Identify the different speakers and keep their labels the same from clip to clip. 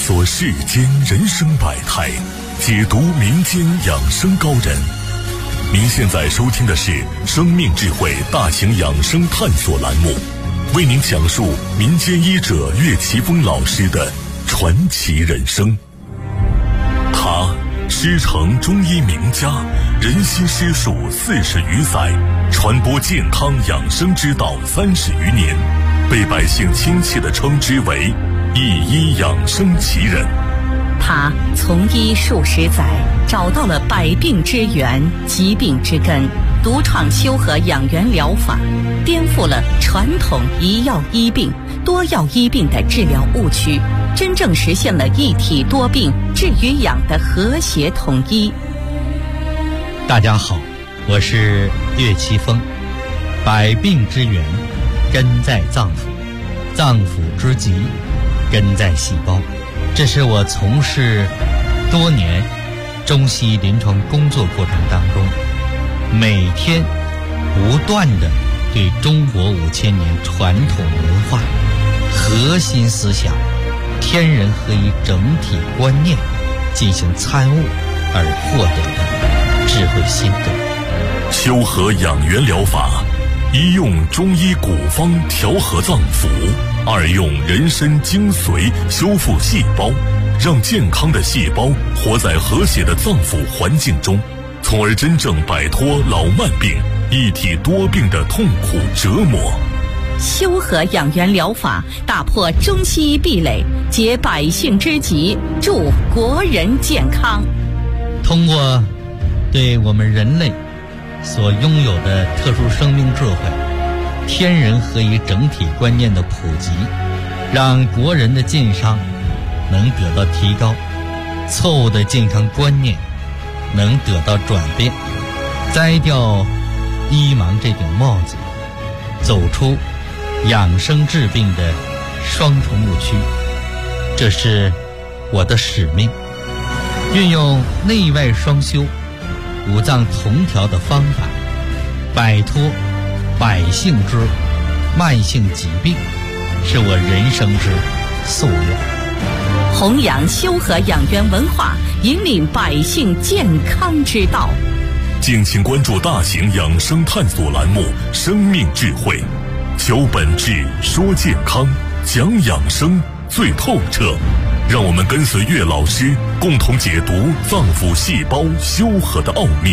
Speaker 1: 索世间人生百态，解读民间养生高人。您现在收听的是生命智慧大型养生探索栏目，为您讲述民间医者岳奇峰老师的传奇人生。他师承中医名家，人心师术40余载，传播健康养生之道30余年，被百姓亲切地称之为一医养生奇人。
Speaker 2: 他从医数十载，找到了百病之源、疾病之根，独创修和养元疗法，颠覆了传统一药医病、多药医病的治疗误区，真正实现了一体多病治与养的和谐统一。
Speaker 3: 大家好，我是岳奇峰。百病之源根在脏腑，脏腑之疾根在细胞。这是我从事多年中西医临床工作过程当中，每天不断地对中国5000年传统文化核心思想天人合一整体观念进行参悟而获得的智慧心得。
Speaker 1: 修和养元疗法，一用中医古方调和脏腑，二用人参精髓修复细胞，让健康的细胞活在和谐的脏腑环境中，从而真正摆脱老慢病、一体多病的痛苦折磨。
Speaker 2: 修和养元疗法打破中西医壁垒，解百姓之急，助国人健康。
Speaker 3: 通过对我们人类所拥有的特殊生命智慧、天人合一整体观念的普及，让国人的健康能得到提高，错误的健康观念能得到转变，摘掉医盲这顶帽子，走出养生治病的双重误区。这是我的使命，运用内外双修、五脏同调的方法，摆脱百姓之慢性疾病，是我人生之夙愿。
Speaker 2: 弘扬修和养元文化，引领百姓健康之道。
Speaker 1: 敬请关注大型养生探索栏目《生命智慧》，求本质，说健康，讲养生最透彻。让我们跟随岳老师，共同解读脏腑细胞修和的奥秘。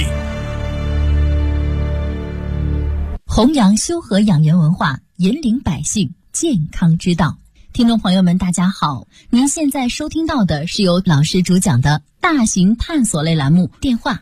Speaker 4: 弘扬修和养元文化，引领百姓健康之道。听众朋友们大家好，您现在收听到的是由老师主讲的大型探索类栏目，电话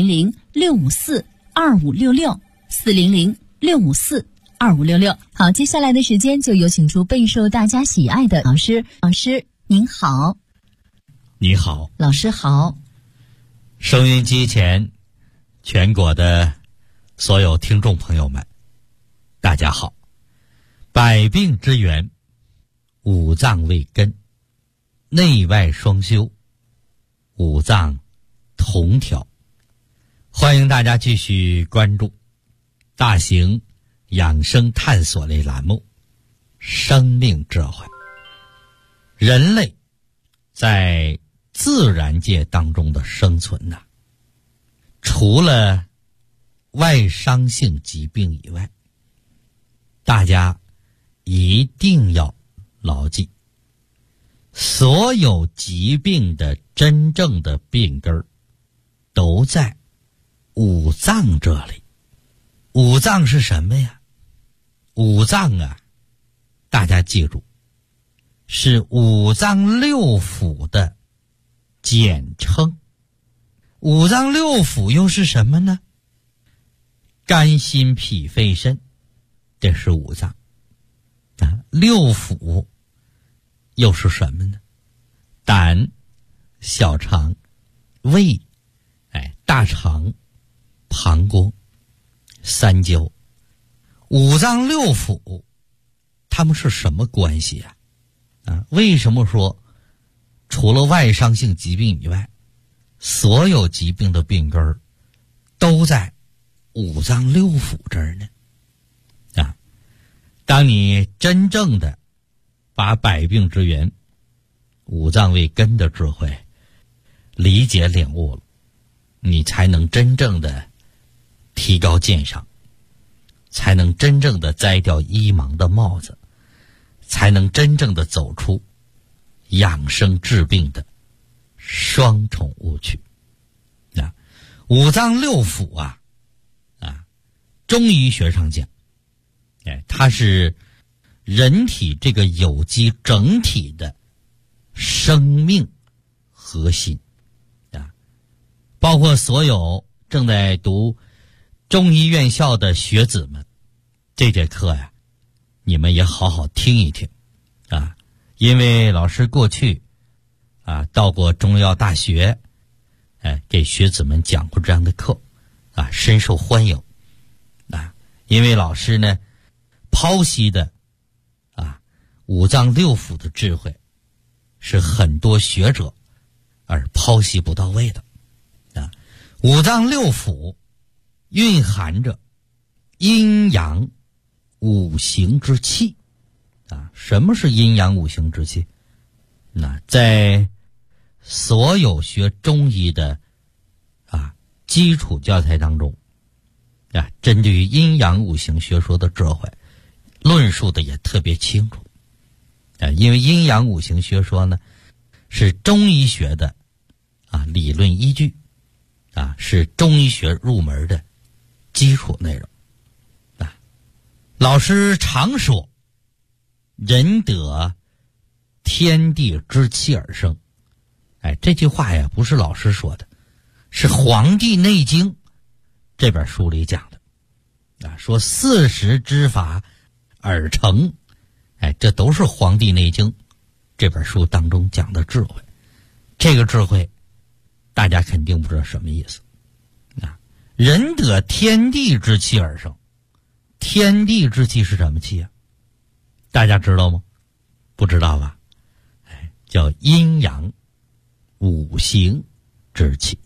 Speaker 4: 400-654-2566 400-654-2566。好，接下来的时间就有请出备受大家喜爱的老师。老师您好。
Speaker 3: 你好。
Speaker 4: 老师好。
Speaker 3: 收音机前全国的所有听众朋友们大家好。百病之源，五脏为根，内外双修，五脏同调。欢迎大家继续关注大型养生探索类栏目《生命智慧》。人类在自然界当中的生存呢，除了外伤性疾病以外，大家一定要牢记，所有疾病的真正的病根都在五脏这里。五脏是什么呀？五脏啊，大家记住，是五脏六腑的简称。五脏六腑又是什么呢？肝心脾肺肾，这是五脏啊。六腑又是什么呢？胆、小肠、胃、大肠、膀胱、三焦。五脏六腑它们是什么关系啊？为什么说除了外伤性疾病以外，所有疾病的病根都在五脏六腑这儿呢？当你真正的把百病之源五脏为根的智慧理解领悟了，你才能真正的提高鉴赏，才能真正的摘掉医盲的帽子，才能真正的走出养生治病的双重误区。五脏六腑中医学上讲，它是人体这个有机整体的生命核心包括所有正在读中医院校的学子们，这节课你们也好好听一听因为老师过去到过中医药大学，给学子们讲过这样的课深受欢迎因为老师呢剖析的五脏六腑的智慧是很多学者而剖析不到位的五脏六腑蕴含着阴阳五行之气什么是阴阳五行之气？在所有学中医的基础教材当中针对于阴阳五行学说的智慧论述的也特别清楚因为阴阳五行学说呢是中医学的理论依据是中医学入门的基础内容老师常说人得天地之气而生这句话不是老师说的，是《黄帝内经》这本书里讲的说40之法而成这都是《黄帝内经》这本书当中讲的智慧。这个智慧大家肯定不知道什么意思人得天地之气而生，天地之气是什么气大家知道吗？不知道吧？叫阴阳五行之气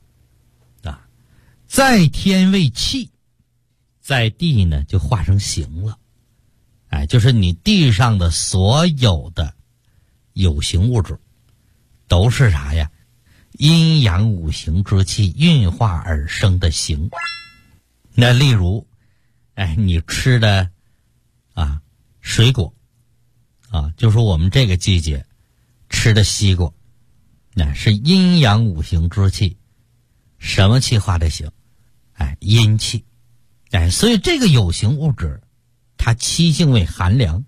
Speaker 3: 在天为气，在地呢就化成形了就是你地上的所有的有形物质都是啥呀？阴阳五行之气运化而生的形。那例如你吃的水果就说我们这个季节吃的西瓜那是阴阳五行之气什么气化的形？阴气所以这个有形物质它气性为寒凉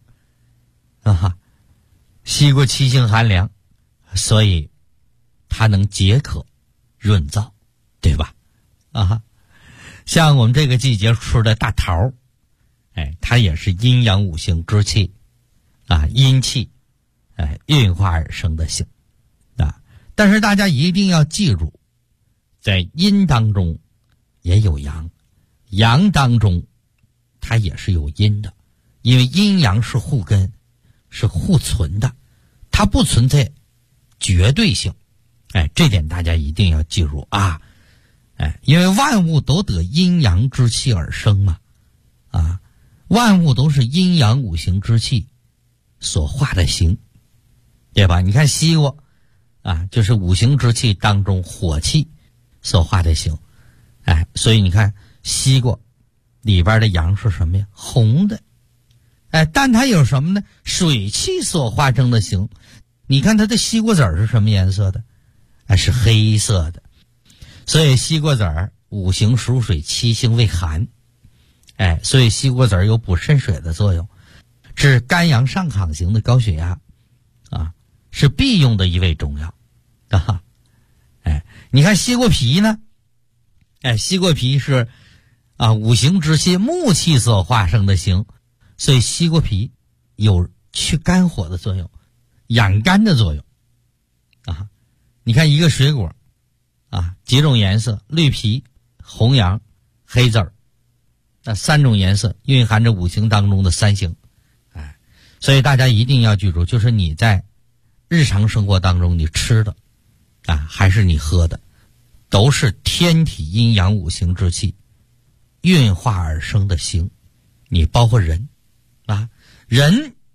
Speaker 3: 西瓜气性寒凉，所以它能解渴润燥，对吧？像我们这个季节吃的大桃它也是阴阳五行之气阴气运化而生的形但是大家一定要记住，在阴当中也有阳，阳当中它也是有阴的，因为阴阳是互根，是互存的，它不存在绝对性这点大家一定要记住因为万物都得阴阳之气而生嘛万物都是阴阳五行之气所化的形，对吧？你看西瓜就是五行之气当中火气所化的形所以你看西瓜里边的阳是什么呀？红的但它有什么呢？水气所化成的形。你看它的西瓜籽是什么颜色的？是黑色的。所以西瓜籽五行属水，七性为寒所以西瓜籽有补肾水的作用，是肝阳上亢型的高血压是必用的一味中药你看西瓜皮呢西瓜皮是五行之气木气所化生的形，所以西瓜皮有去肝火的作用，养肝的作用你看一个水果几种颜色，绿皮、红阳、黑籽儿，那3种颜色蕴含着五行当中的三行所以大家一定要记住，就是你在日常生活当中你吃的还是你喝的，都是天体阴阳五行之气运化而生的形。你包括人人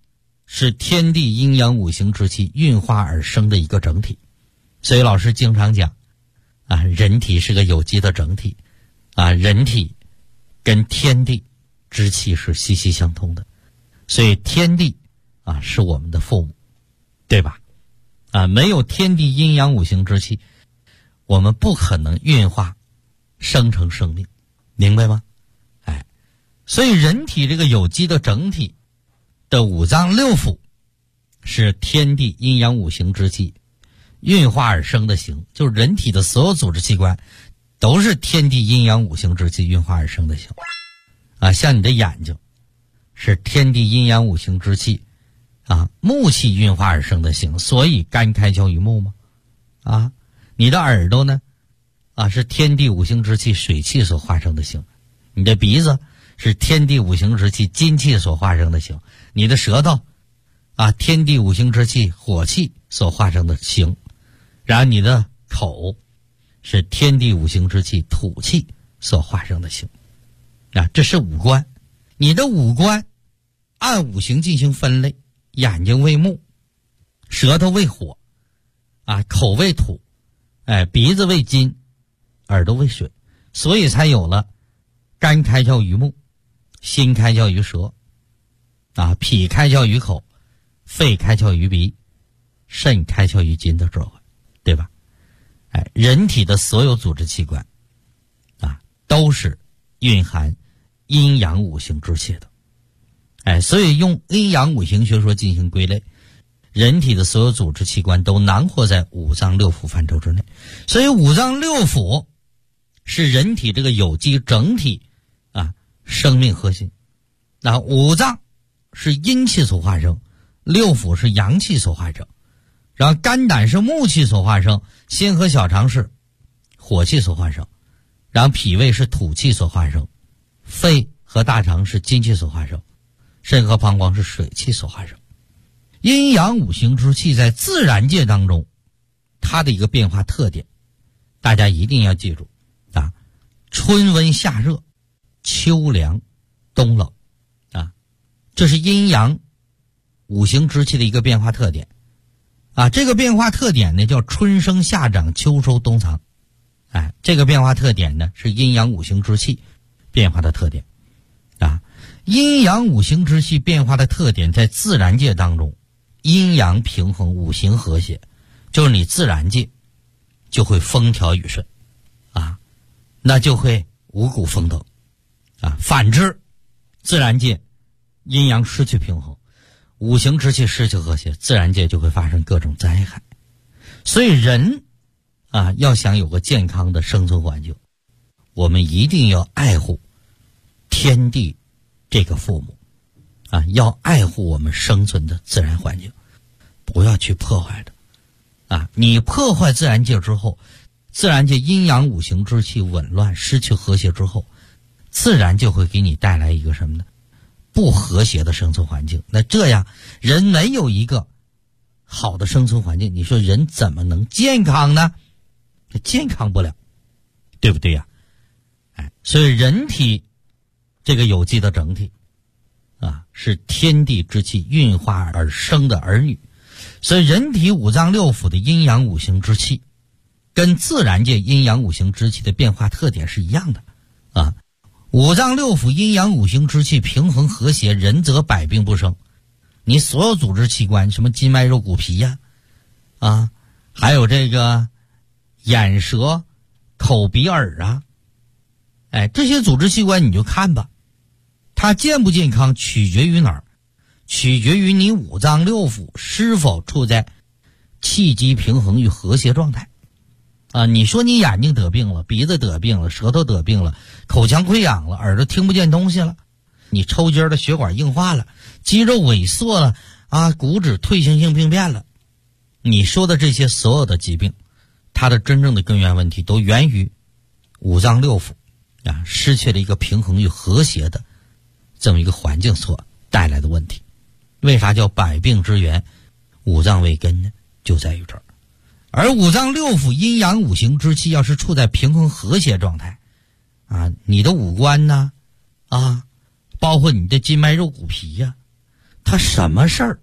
Speaker 3: 是天地阴阳五行之气运化而生的一个整体。所以老师经常讲人体是个有机的整体人体跟天地之气是息息相通的。所以天地是我们的父母，对吧？没有天地阴阳五行之气，我们不可能运化生成生命，明白吗？所以人体这个有机的整体的五脏六腑是天地阴阳五行之气运化而生的形，就是人体的所有组织器官都是天地阴阳五行之气运化而生的形像你的眼睛是天地阴阳五行之气木气运化而生的形，所以肝开窍于目吗？你的耳朵呢是天地五行之气水气所化生的形，你的鼻子是天地五行之气金气所化生的形，你的舌头天地五行之气火气所化生的形，然后你的口是天地五行之气土气所化生的形这是五官。你的五官按五行进行分类，眼睛为木，舌头为火口为土鼻子为金，耳朵为水，所以才有了肝开窍于目，心开窍于舌脾开窍于口，肺开窍于鼻，肾开窍于筋的智慧，对吧？人体的所有组织器官都是蕴含阴阳五行之气的所以用阴阳五行学说进行归类，人体的所有组织器官都囊括在五脏六腑范畴之内。所以五脏六腑是人体这个有机整体生命核心。五脏是阴气所化生，六腑是阳气所化生，然后肝胆是木气所化生，心和小肠是火气所化生，然后脾胃是土气所化生，肺和大肠是金气所化生，肾和膀胱是水气所化生。阴阳五行之气在自然界当中它的一个变化特点，大家一定要记住春温夏热，秋凉冬冷这是阴阳五行之气的一个变化特点这个变化特点呢叫春生夏长秋收冬藏这个变化特点呢是阴阳五行之气变化的特点阴阳五行之气变化的特点在自然界当中，阴阳平衡，五行和谐，就是你自然界就会风调雨顺那就会五谷丰登反之自然界阴阳失去平衡，五行之气失去和谐，自然界就会发生各种灾害。所以人要想有个健康的生存环境，我们一定要爱护天地这个父母要爱护我们生存的自然环境，不要去破坏它你破坏自然界之后，自然界阴阳五行之气紊乱失去和谐之后，自然就会给你带来一个什么呢？不和谐的生存环境。那这样人没有一个好的生存环境，你说人怎么能健康呢？健康不了，对不对呀？所以人体这个有机的整体是天地之气运化而生的儿女。所以人体五脏六腑的阴阳五行之气跟自然界阴阳五行之气的变化特点是一样的五脏六腑阴阳五行之气平衡和谐，人则百病不生。你所有组织器官，什么筋脉肉骨皮还有这个眼舌口鼻耳这些组织器官你就看吧，它健不健康取决于哪儿？取决于你五脏六腑是否处在气机平衡与和谐状态你说你眼睛得病了，鼻子得病了，舌头得病了，口腔溃疡了，耳朵听不见东西了，你抽筋的血管硬化了，肌肉萎缩了骨质退行性病变了，你说的这些所有的疾病，它的真正的根源问题都源于五脏六腑失去了一个平衡与和谐的这么一个环境所带来的问题。为啥叫百病之源五脏为根呢？就在于这儿。而五脏六腑阴阳五行之气要是处在平衡和谐状态你的五官包括你的筋脉肉骨皮它什么事儿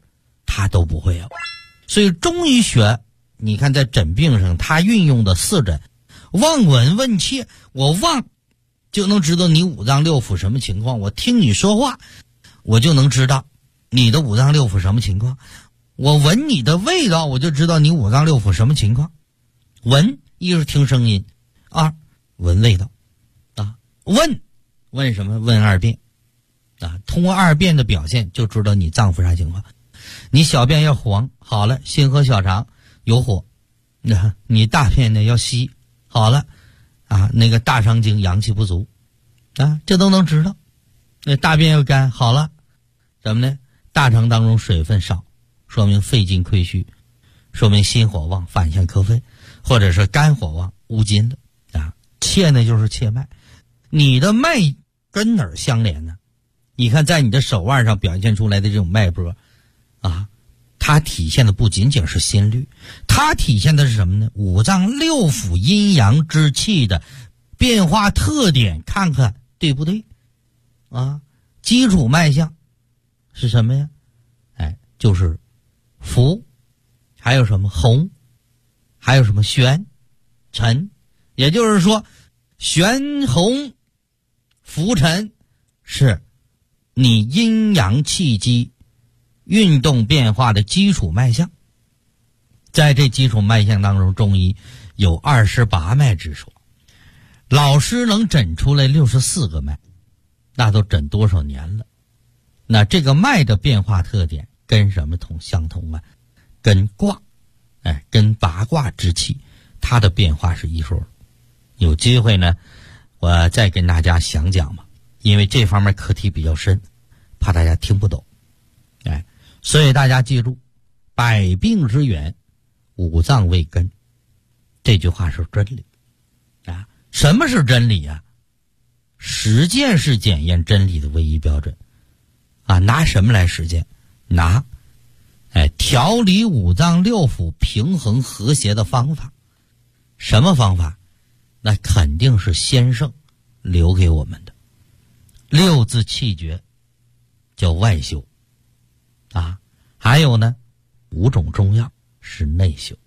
Speaker 3: 他都不会有。所以中医学你看在诊病上，他运用的四诊，望闻问切，我望就能知道你五脏六腑什么情况，我听你说话我就能知道你的五脏六腑什么情况，我闻你的味道我就知道你五脏六腑什么情况。闻一是听声音，二闻味道啊，问什么？问二便啊，通过二便的表现就知道你脏腑啥情况。你小便要黄，好了，心和小肠有火，你大便呢要稀，好了啊，那个大肠经阳气不足啊，这都能知道。那大便要干，好了，怎么呢？大肠当中水分少，说明肺经亏虚，说明心火旺，反向克肺，或者是肝火旺，无津的啊。切呢就是切脉，你的脉跟哪儿相连呢？你看在你的手腕上表现出来的这种脉波啊，它体现的不仅仅是心律，它体现的是什么呢？五脏六腑阴阳之气的变化特点，看看对不对啊？基础脉象是什么呀？就是浮，还有什么红，还有什么玄、沉，也就是说玄、红、浮、沉是你阴阳气机运动变化的基础脉象。在这基础脉象当中，中医有28脉之说，老师能诊出来64个脉，那都诊多少年了？那这个脉的变化特点跟什么相同啊？跟卦，跟八卦之气，它的变化是一说。有机会呢，我再跟大家详讲吧，因为这方面课题比较深，怕大家听不懂。所以大家记住，百病之源，五脏为根，这句话是真理啊。什么是真理啊？实践是检验真理的唯一标准啊。拿什么来实践？拿调理五脏六腑平衡和谐的方法。什么方法？那肯定是先生留给我们的六字气诀，叫外修啊。还有呢，5种中药是内修。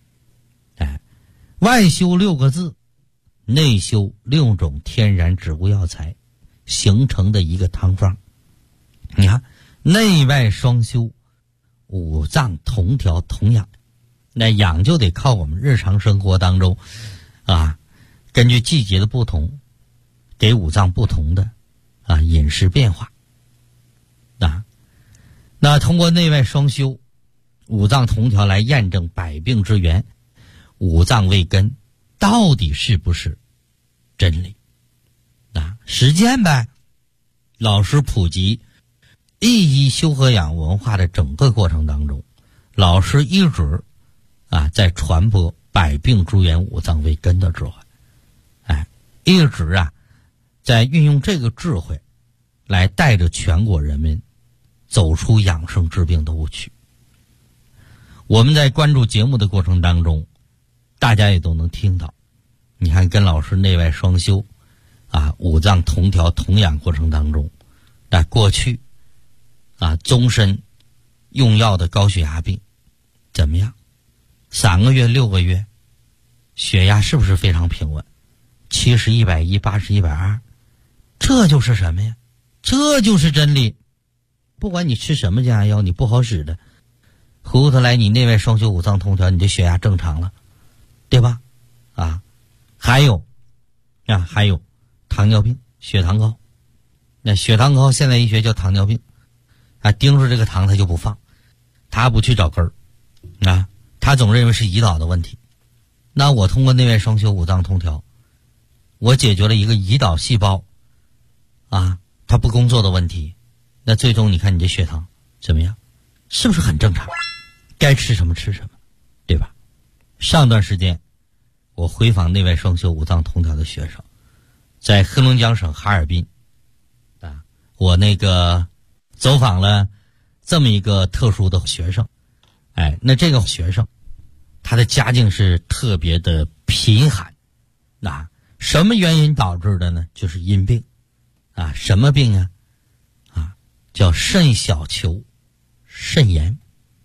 Speaker 3: 外修6个字，内修6种天然植物药材形成的一个汤方。你看，内外双修，五脏同调同养。那养就得靠我们日常生活当中啊，根据季节的不同，给五脏不同的饮食变化啊。那通过内外双修，五脏同调来验证百病之源，五脏为根到底是不是真理啊？实践呗。老师普及一医修和养文化的整个过程当中，老师一直在传播百病之源，五脏为根的智慧，一直在运用这个智慧来带着全国人民走出养生治病的误区。我们在关注节目的过程当中，大家也都能听到，你看跟老师内外双修五脏同调同养过程当中，过去终身用药的高血压病怎么样？3个月6个月血压是不是非常平稳？70、110、80、120，这就是什么呀？这就是真理。不管你吃什么降压药，你不好使的，回过头来你内外双修五脏同调，你的血压正常了，对吧？还有糖尿病，血糖高。那血糖高现在医学叫糖尿病盯住这个糖他就不放，他不去找根儿他总认为是胰岛的问题。那我通过内外双修五脏同调，我解决了一个胰岛细胞它不工作的问题，那最终你看你这血糖怎么样？是不是很正常？该吃什么吃什么，对吧？上段时间我回访内外双修五脏同调的学生，在黑龙江省哈尔滨我那个走访了这么一个特殊的学生。那这个学生他的家境是特别的贫寒什么原因导致的呢？就是阴病什么病叫肾小球肾炎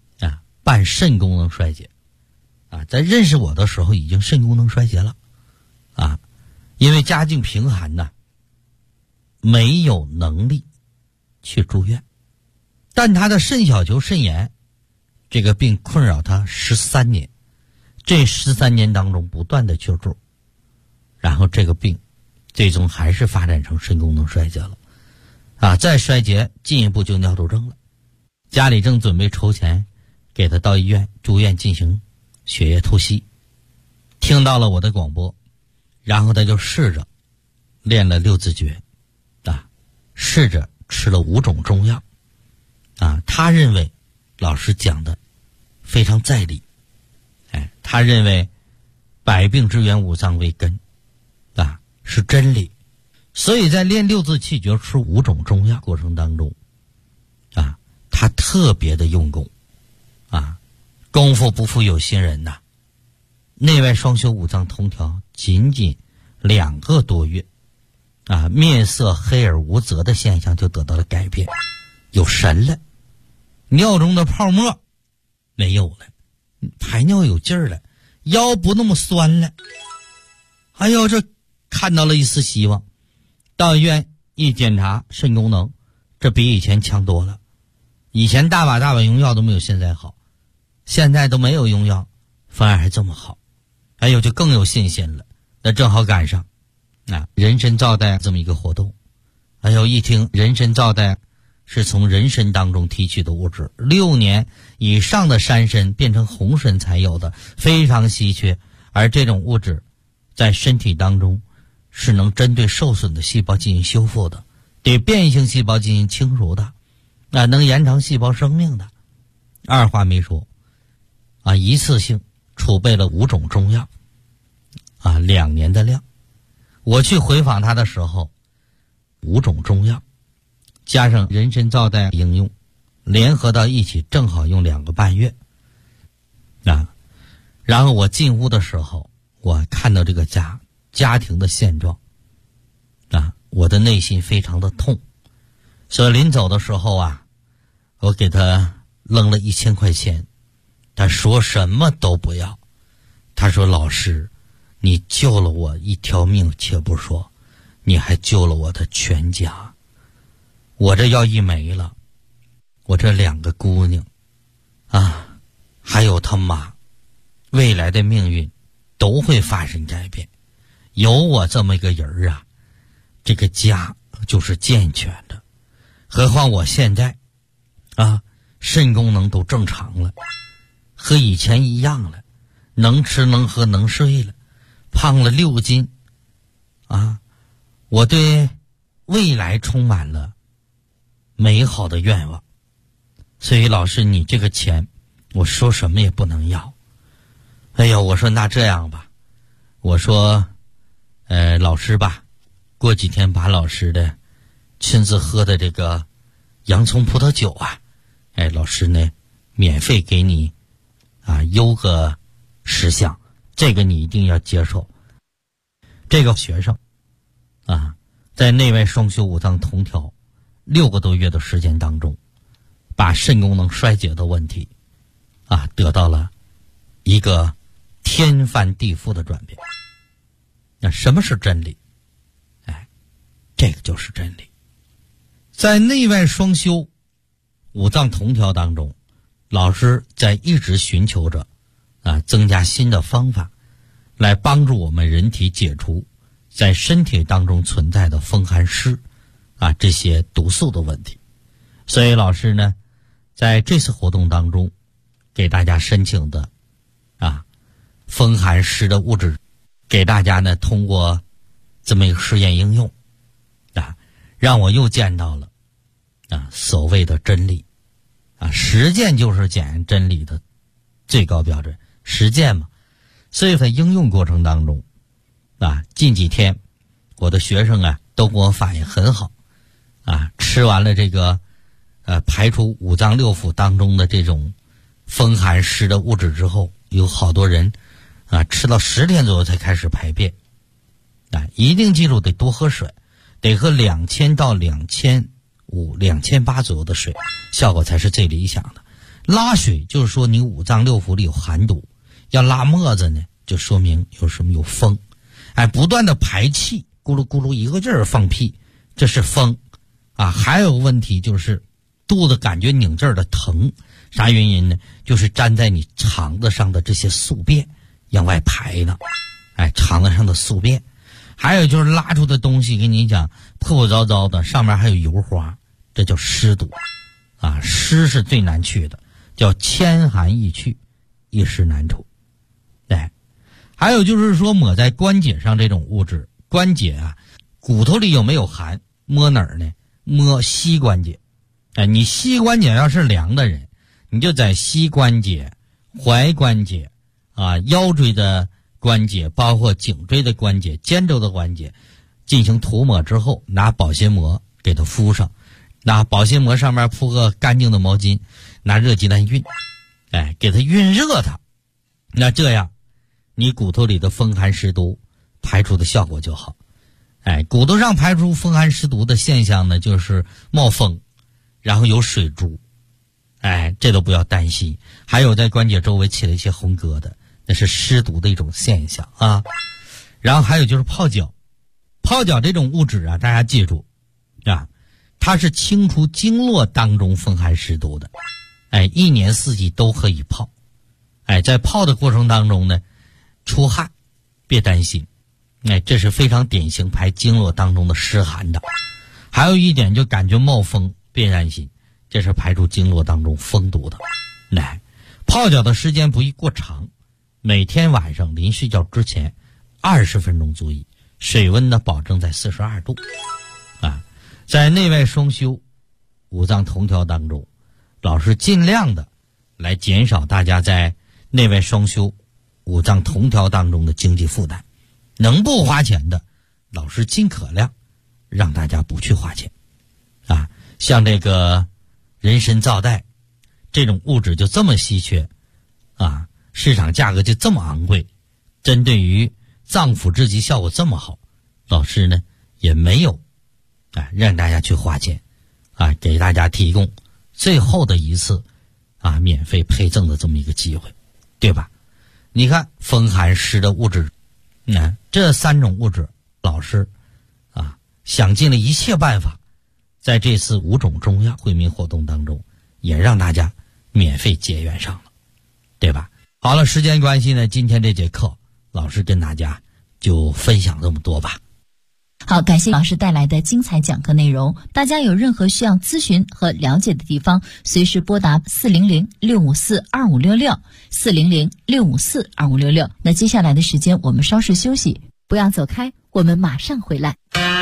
Speaker 3: 伴肾功能衰竭啊，在认识我的时候已经肾功能衰竭了啊，因为家境贫寒呢，没有能力去住院，但他的肾小球肾炎这个病困扰他13年，这13年当中不断的求助，然后这个病最终还是发展成肾功能衰竭了啊，再衰竭进一步就尿毒症了。家里正准备筹钱给他到医院住院进行血液透析，听到了我的广播，然后他就试着练了6字诀啊，试着吃了5种中药啊，他认为老师讲的非常在理，他认为百病之源五脏为根啊，是真理。所以在练6字气诀吃5种中药过程当中啊，他特别的用功啊，功夫不负有心人呐，内外双修五脏通调仅仅2个多月啊，面色黑而无泽的现象就得到了改变，有神了，尿中的泡沫没有了，排尿有劲儿了，腰不那么酸了，哎呦，这看到了一丝希望。到医院一检查肾功能，这比以前强多了，以前大把用药都没有现在好，现在都没有用药反而还这么好，哎呦，就更有信心了。那正好赶上啊，人参皂苷这么一个活动，哎呦，一听人参皂苷是从人参当中提取的物质，6年以上的山参变成红参才有的，非常稀缺，而这种物质在身体当中是能针对受损的细胞进行修复的，对变性细胞进行清除的，能延长细胞生命的。二话没说啊，一次性储备了5种中药啊，2年的量。我去回访他的时候，5种中药加上人参皂苷应用联合到一起，正好用2个半月啊。然后我进屋的时候，我看到这个家庭的现状啊，我的内心非常的痛。所以临走的时候啊，我给他扔了1000块钱，他说什么都不要。他说，老师，你救了我一条命且不说，你还救了我的全家。我这要一没了，我这2个姑娘啊，还有他妈，未来的命运都会发生改变。有我这么一个人啊，这个家就是健全的。何况我现在啊，肾功能都正常了，和以前一样了，能吃能喝能睡了，胖了6斤啊，我对未来充满了美好的愿望。所以老师，你这个钱我说什么也不能要。哎呀，我说那这样吧，我说老师吧，过几天把老师的亲自喝的这个洋葱葡萄酒啊，老师呢免费给你啊邮个10箱，这个你一定要接受。这个学生啊，在内外双修五脏同调6个多月的时间当中，把肾功能衰竭的问题啊得到了一个天翻地覆的转变。那什么是真理？这个就是真理。在内外双修五脏同调当中，老师在一直寻求着啊增加新的方法，来帮助我们人体解除在身体当中存在的风寒湿啊这些毒素的问题。所以老师呢，在这次活动当中给大家申请的啊风寒湿的物质，给大家呢通过这么一个试验应用啊，让我又见到了啊所谓的真理啊，实践就是检验真理的最高标准，实践嘛。所以在应用过程当中啊，近几天我的学生啊都给我反应很好啊，吃完了这个排除五脏六腑当中的这种风寒湿的物质之后，有好多人啊吃到10天左右才开始排便啊，一定记住得多喝水，得喝2000到2500、2800左右的水，效果才是最理想的。 拉水就是说你五脏六腑里有寒毒，要拉沫子呢，就说明有什么有风。不断的排气，咕噜咕噜一个劲儿放屁，这是风啊。还有问题就是肚子感觉拧劲儿的疼，啥原因呢？就是粘在你肠子上的这些宿便往外排呢，肠子上的宿便。还有就是拉出的东西，跟你讲破破糟糟的，上面还有油花，这叫湿毒啊。湿是最难去的，叫千寒易去，一湿难除。还有就是说抹在关节上这种物质，关节啊，骨头里有没有寒？摸哪儿呢？摸膝关节。你膝关节要是凉的人，你就在膝关节、踝关节啊、腰椎的关节，包括颈椎的关节、肩周的关节进行涂抹之后，拿保鲜膜给它敷上，拿保鲜膜上面铺个干净的毛巾，拿热鸡蛋熨，给它熨热它。那这样你骨头里的风寒湿毒排出的效果就好。骨头上排出风寒湿毒的现象呢，就是冒风，然后有水珠，这都不要担心。还有在关节周围起了一些红疙瘩，那是湿毒的一种现象啊。然后还有就是泡脚，泡脚这种物质啊，大家记住啊，它是清除经络当中风寒湿毒的。一年四季都可以泡。在泡的过程当中呢，出汗别担心，这是非常典型排经络当中的湿寒的。还有一点就感觉冒风，别担心，这是排出经络当中风毒的。泡脚的时间不宜过长，每天晚上临睡觉之前20分钟足矣，水温呢保证在42度。在内外双修、五脏同调当中，老师尽量的来减少大家在内外双修、五脏同调当中的经济负担。能不花钱的，老师尽可量让大家不去花钱像这个人参皂苷这种物质就这么稀缺市场价格就这么昂贵，针对于脏腑之疾效果这么好，老师呢也没有让大家去花钱给大家提供最后的一次免费配赠的这么一个机会，对吧？你看风寒湿的物质，这3种物质，老师想尽了一切办法，在这次5种中药惠民活动当中，也让大家免费结缘上了，对吧？好了，时间关系呢，今天这节课老师跟大家就分享这么多吧。
Speaker 4: 好，感谢老师带来的精彩讲课内容。大家有任何需要咨询和了解的地方，随时拨打400-654-2566 400-654-2566。那接下来的时间我们稍事休息，不要走开，我们马上回来。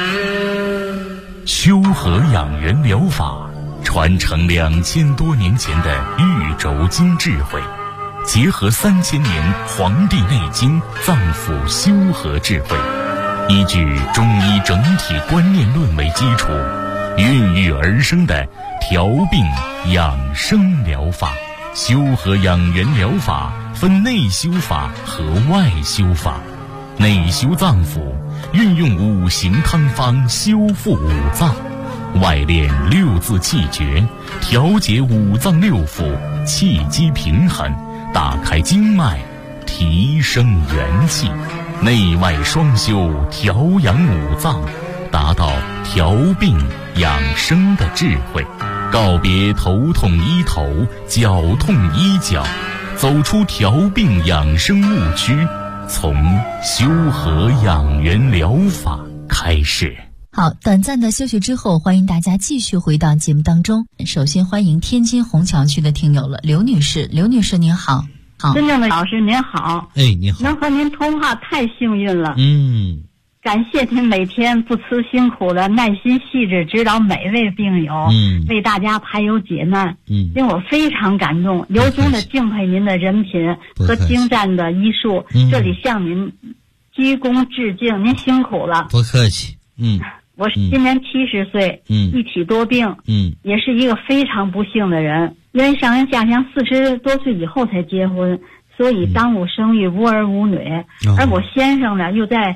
Speaker 1: 修和养元疗法传承2000多年前的玉轴经智慧，结合3000年《黄帝内经》脏腑修和智慧，依据中医整体观念论为基础，孕育而生的调病养生疗法。修和养元疗法分内修法和外修法。内修脏腑，运用5行汤方修复五脏；外练6字气诀，调节五脏六腑，气机平衡，打开经脉，提升元气。内外双修，调养五脏，达到调病养生的智慧。告别头痛医头，脚痛医脚，走出调病养生误区，从修和养元疗法开始。
Speaker 4: 好，短暂的休息之后，欢迎大家继续回到节目当中。首先欢迎天津虹桥区的听友了，刘女士。刘女士您好。好，
Speaker 5: 真正的老师您好。
Speaker 3: 你好。
Speaker 5: 能和您通话太幸运了。感谢您每天不辞辛苦的耐心细致指导每位病友，为大家排忧解难，令我非常感动，由衷的敬佩您的人品和精湛的医术，这里向您鞠躬致敬，您辛苦了。
Speaker 3: 不客气。
Speaker 5: 我今年70岁，一体多病，也是一个非常不幸的人，因为上人家乡40多岁以后才结婚，所以耽误生育，无儿无女，而我先生呢又在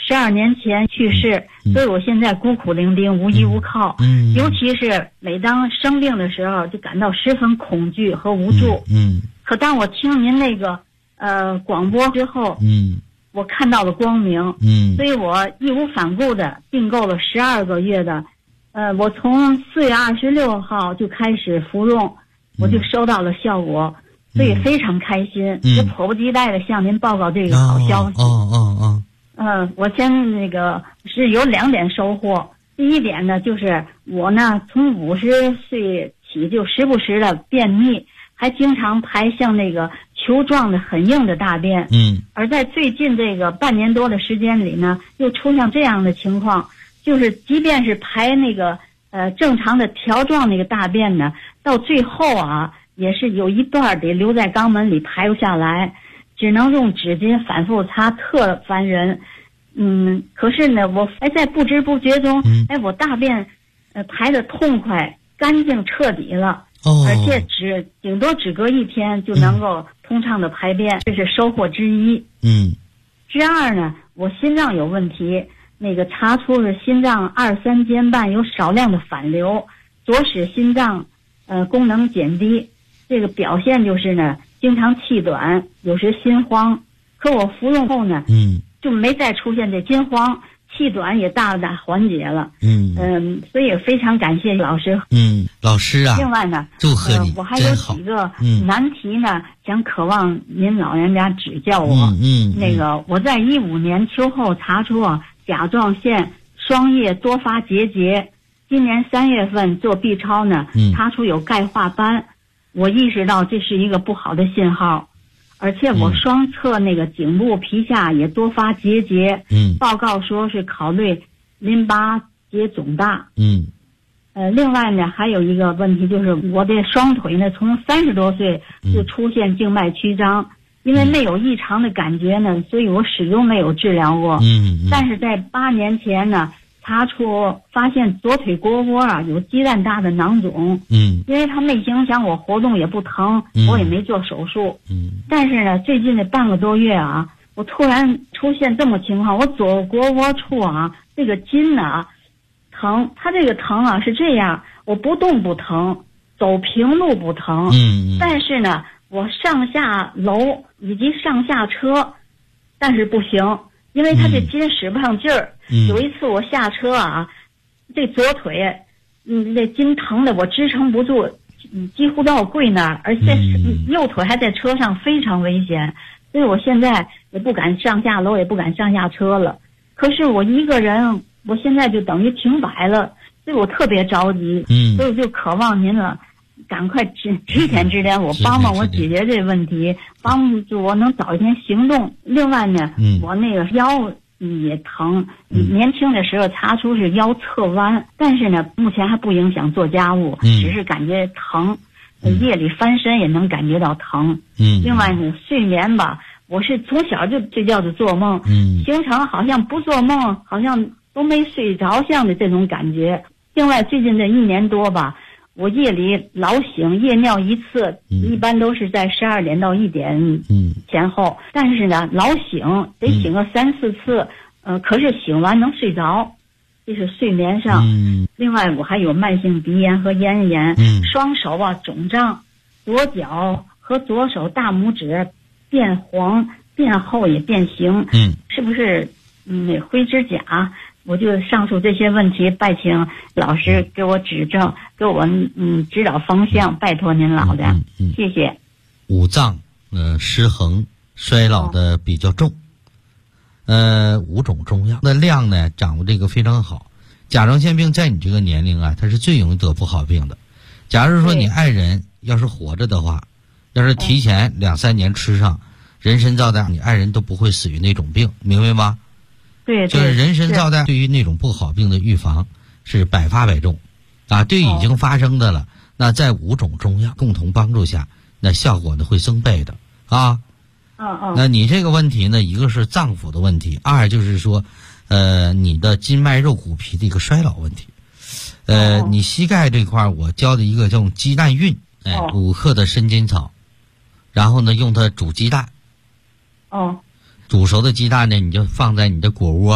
Speaker 5: 12年前去世，所以我现在孤苦伶仃，无依无靠。尤其是每当生病的时候，就感到十分恐惧和无助。可当我听您那个广播之后，我看到了光明。所以我义无反顾的订购了12个月的，我从4月26号就开始服用，我就收到了效果。所以非常开心，我迫不及待的向您报告这个好消息。我先那个是有2点收获。第一点呢，就是我呢从50岁起就时不时的便秘，还经常排像那个球状的很硬的大便。而在最近这个半年多的时间里呢，又出现这样的情况，就是即便是排那个正常的条状那个大便呢，到最后啊。也是有一段得留在肛门里排不下来，只能用纸巾反复擦，特烦人。可是呢，我还在不知不觉中，我大便排得痛快、干净、彻底了，而且顶多只隔1天就能够通畅的排便，这是收获之一。之二呢，我心脏有问题，那个查出了心脏2、3间瓣有少量的反流，左使心脏功能减低。这个表现就是呢，经常气短，有时心慌。可我服用后呢，就没再出现这心慌，气短也大大缓解了。所以也非常感谢老师。
Speaker 3: 老师啊，
Speaker 5: 另外呢，
Speaker 3: 祝贺你，
Speaker 5: 我还有几个难题呢，渴望您老人家指教我。那个我在15年秋后查出甲状腺双叶多发结节，今年3月份做 B 超呢，查出有钙化斑。我意识到这是一个不好的信号，而且我双侧那个颈部皮下也多发结节。报告说是考虑淋巴结肿大。另外呢，还有一个问题就是我的双腿呢，从30多岁就出现静脉曲张，因为没有异常的感觉呢，所以我始终没有治疗过。但是在8年前呢，发现左腿腘窝有鸡蛋大的囊肿。因为它没影响我活动，也不疼，我也没做手术。但是呢，最近的半个多月我突然出现这么情况，我左腘窝处这个筋呢疼，它这个疼是这样，我不动不疼，走平路不疼。但是呢，我上下楼以及上下车，但是不行，因为它这筋使不上劲儿。有一次我下车这左腿这筋疼的我支撑不住，几乎都要跪那儿，而且右腿还在车上，非常危险。所以我现在也不敢上下楼，也不敢上下车了。可是我一个人，我现在就等于停摆了，所以我特别着急。所以我就渴望您了，赶快指点我，帮帮我解决这问题，帮助我能早一天行动。另外呢，我那个腰也疼，年轻的时候查出是腰侧弯，但是呢，目前还不影响做家务，只是感觉疼。夜里翻身也能感觉到疼。另外呢，睡眠我是从小就睡觉就做梦，形成好像不做梦，好像都没睡着像的这种感觉。另外最近这1年多我夜里老醒，夜尿一次，一般都是在12点到1点前后，但是呢老醒，得醒个3、4次，可是醒完能睡着，这是睡眠上。另外我还有慢性鼻炎和咽炎，双手肿胀，左脚和左手大拇指变黄、变厚也变形，是不是灰指甲？我就上述这些问题，拜请老师给我指正，给我指导方向，拜托您老的，谢谢。
Speaker 3: 五脏失衡，衰老的比较重。5种中药的量呢掌握这个非常好。甲状腺病在你这个年龄它是最容易得不好病的。假如说你爱人要是活着的话，要是提前2、3年吃上人参皂苷，你爱人都不会死于那种病，明白吗？
Speaker 5: 对，
Speaker 3: 就是人参皂苷对于那种不好病的预防是100发100中对已经发生的了，那在5种中药共同帮助下，那效果呢会增倍的那你这个问题呢，一个是脏腑的问题，二就是说你的筋脉肉骨皮的一个衰老问题。你膝盖这块我教的一个叫鸡蛋运，5克的生筋草，然后呢用它煮鸡蛋。煮熟的鸡蛋呢，你就放在你的腘窝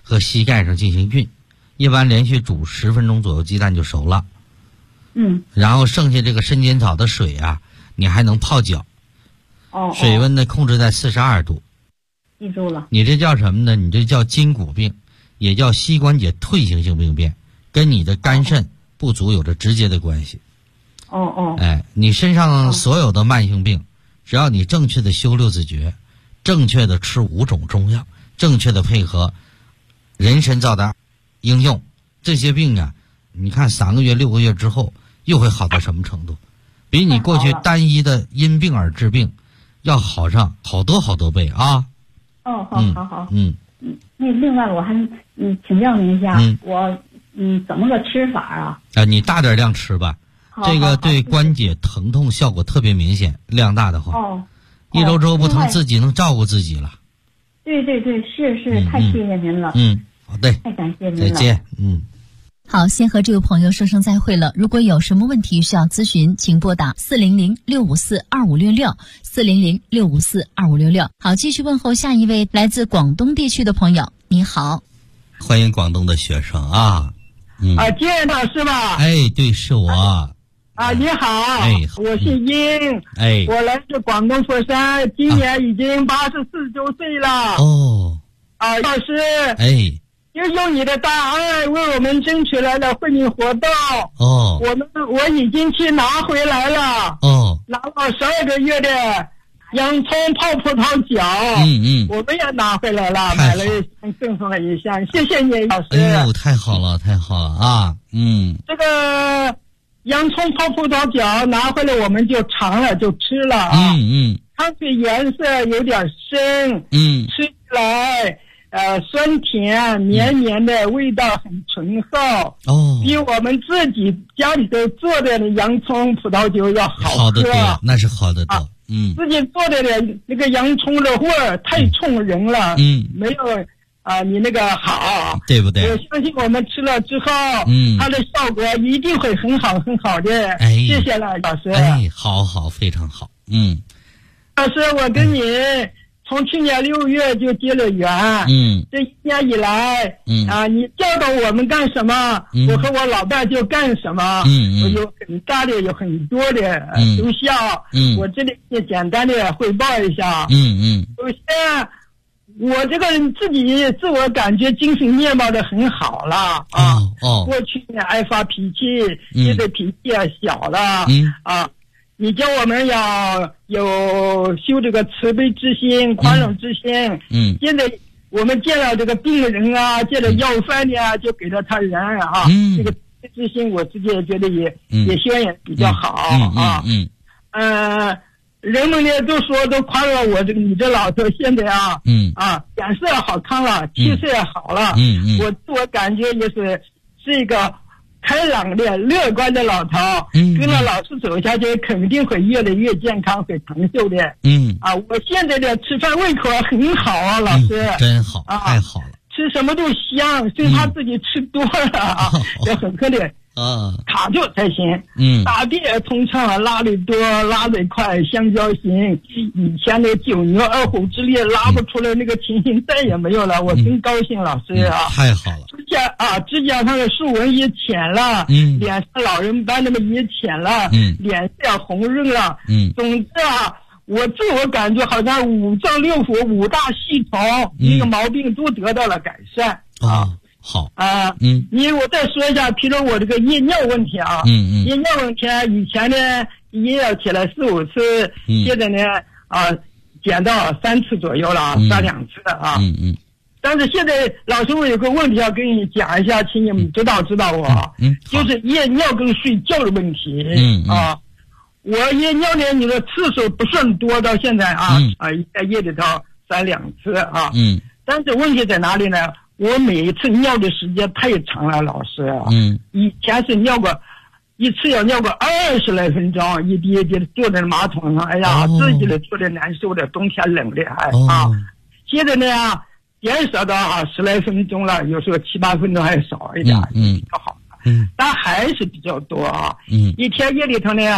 Speaker 3: 和膝盖上进行熨，一般连续煮10分钟左右，鸡蛋就熟了。然后剩下这个生煎草的水啊，你还能泡脚。水温呢控制在42度。
Speaker 5: 记住了。
Speaker 3: 你这叫什么呢？你这叫筋骨病，也叫膝关节退行性病变，跟你的肝肾不足有着直接的关系。你身上所有的慢性病，只要你正确的修6字诀，正确的吃5种中药，正确的配合人参皂的应用，这些病啊，你看3个月6个月之后又会好到什么程度？比你过去单一的因病而治病要好上好多倍啊！
Speaker 5: 好。那另外我还请教您一下，我怎么个吃法啊？
Speaker 3: 你大点量吃吧，这个对关节疼痛效果特别明显，量大的话，一周周不疼，自己能照顾自己了。
Speaker 5: 对，是，太谢谢您了。
Speaker 3: 好的，
Speaker 5: 太感谢您了。
Speaker 3: 再见。
Speaker 4: 好，先和这位朋友说声再会了。如果有什么问题需要咨询，请拨打400-654-2566，400-654-2566。好，继续问候下一位来自广东地区的朋友。你好，
Speaker 3: 欢迎广东的学生啊。
Speaker 6: 金老师吧？
Speaker 3: 对，是我。
Speaker 6: 你好。我姓殷。我来自广东佛山，今年已经84周岁了。老师。就用你的大爱为我们争取来了惠民活动。我已经去拿回来了。拿了12个月的洋葱泡葡萄酒。我们也拿回来了，买了一箱，赠送了一箱，谢谢你，老师。
Speaker 3: 太好了啊！
Speaker 6: 这个洋葱泡葡萄酒拿回来我们就尝了，就吃了啊。汤水颜色有点深。吃起来酸甜绵绵的，味道很醇厚。比我们自己家里头做的洋葱葡萄酒要好
Speaker 3: 得多，那是好得多。
Speaker 6: 自己做的那个洋葱的味儿太冲人了。没有你那个好，
Speaker 3: 对不对？
Speaker 6: 我相信我们吃了之后，它的效果一定会很好的。谢谢了，老师。
Speaker 3: 好，非常好。
Speaker 6: 老师，我跟你从去年6月就结了缘。这1年以来，你教导我们干什么，我和我老伴就干什么。我有很多的收效。我这里也简单的汇报一下。首先，我这个人自己自我感觉精神面貌的很好了过去呢爱发脾气，现在脾气也小了。你教我们要有修这个慈悲之心、宽容之心。现在我们见了这个病人啊，见了要饭的啊，就给了他人啊。这个慈悲之心，我自己也觉得也修养比较好人们呢都夸了我你这老头现在脸色好看了，气色也好了。我自我感觉也是一个开朗的乐观的老头。跟着老师走下去，肯定会越来越健康，会长寿的。我现在的吃饭胃口很好啊，老师。
Speaker 3: 真好，太好了。
Speaker 6: 吃什么都香，就怕自己吃多了要很可怜。卡住才行。大便也通畅，拉得多，拉得快，香蕉型。以前的九牛二虎之力拉不出来那个情形再也没有了，我真高兴，老师
Speaker 3: 太好了。
Speaker 6: 指甲上的竖纹也浅了，脸上老人斑那么也浅了，脸色红润了。总之我自我感觉好像五脏六腑5大系统一个毛病都得到了改善。
Speaker 3: 好
Speaker 6: 我再说一下，比如我这个夜尿问题夜尿问题以前呢一夜要起来4、5次，现在呢减到3次左右了，3、2次但是现在老师，我有个问题要跟你讲一下，请你们指导我。就是夜尿跟睡觉的问题。我夜尿呢，你的次数不算多，到现在在夜里头3、2次但是问题在哪里呢？我每一次尿的时间太长了，老师。以前是尿过一次要尿个20来分钟，一滴一滴的坐在马桶上，自己的坐的难受的，冬天冷的现在呢减少到10来分钟了，有时候7、8分钟还少一点，比较好。但还是比较多一天夜里头呢